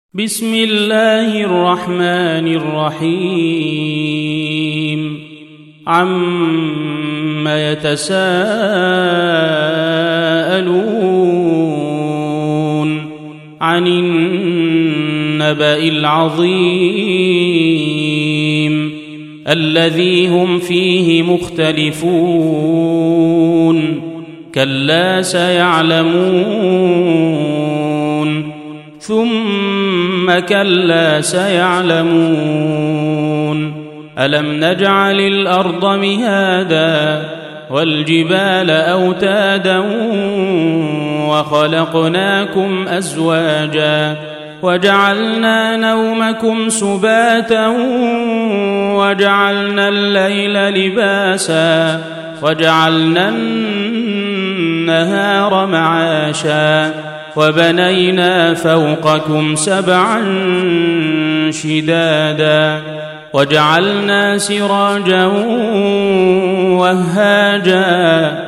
بسم الله الرحمن الرحيم عما يتساءلون عن النبأ العظيم الذي هم فيه مختلفون كلا سيعلمون ثم كلا سيعلمون ألم نجعل الأرض مهادا والجبال أوتادا وخلقناكم أزواجا وجعلنا نومكم سباتا وجعلنا الليل لباسا وجعلنا النهار معاشا وبنينا فوقكم سبعا شدادا وجعلنا سراجا وهاجا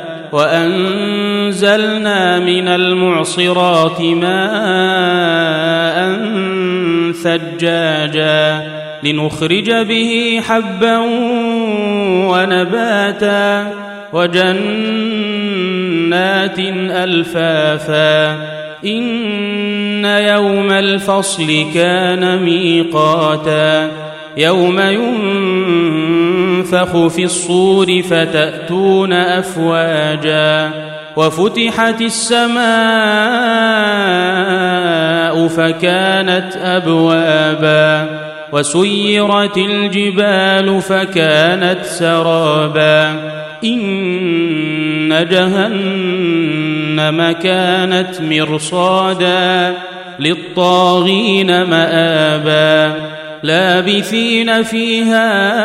وأنزلنا من المعصرات ماء ثجاجا لنخرج به حبا ونباتا وجنات ألفافا إن يوم الفصل كان ميقاتا يوم ينفخ في الصور فتأتون أفواجا وفتحت السماء فكانت أبوابا وسيرت الجبال فكانت سرابا إن جهنم كانت مرصادا للطاغين مآبا لابثين فيها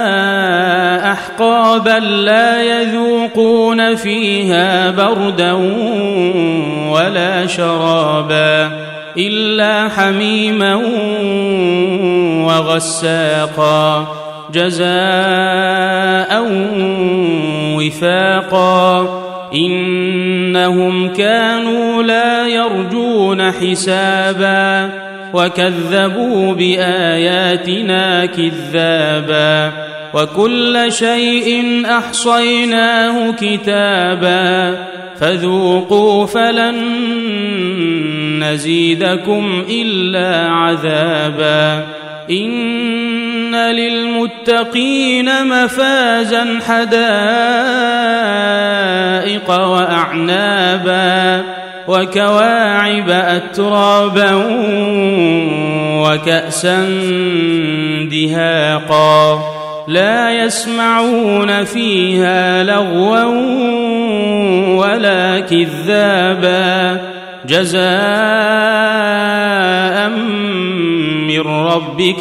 أحقابا لا يذوقون فيها بردا ولا شرابا إلا حميما وغساقا جزاء وفاقا إنهم كانوا لا يرجون حسابا وكذبوا بآياتنا كذابا وكل شيء أحصيناه كتابا فذوقوا فلن نزيدكم إلا عذابا إن للمتقين مفازا حدائق وأعنابا وكواعب أترابا وكأسا دهاقا لا يسمعون فيها لغوا ولا كذابا جزاء من ربك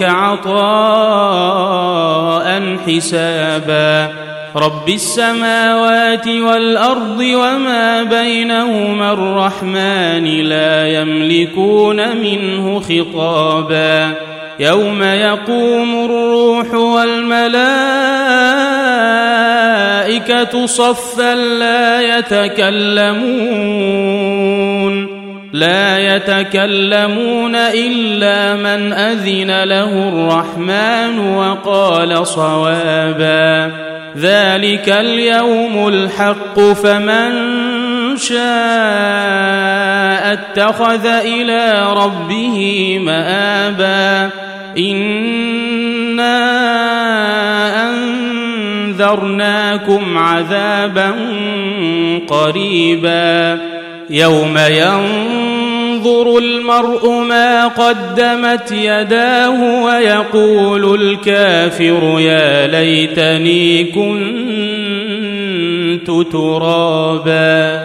عطاء حسابا رب السماوات والأرض وما بينهما الرحمن لا يملكون منه خطابا يوم يقوم الروح والملائكة صفا لا يتكلمون إلا من أذن له الرحمن وقال صوابا ذلك اليوم الحق فمن شاء اتخذ إلى ربه مآبا إنا أنذرناكم عذابا قريبا يوم ينظر المرء ما قدمت يداه ويقول الكافر يا ليتني كنت ترابا.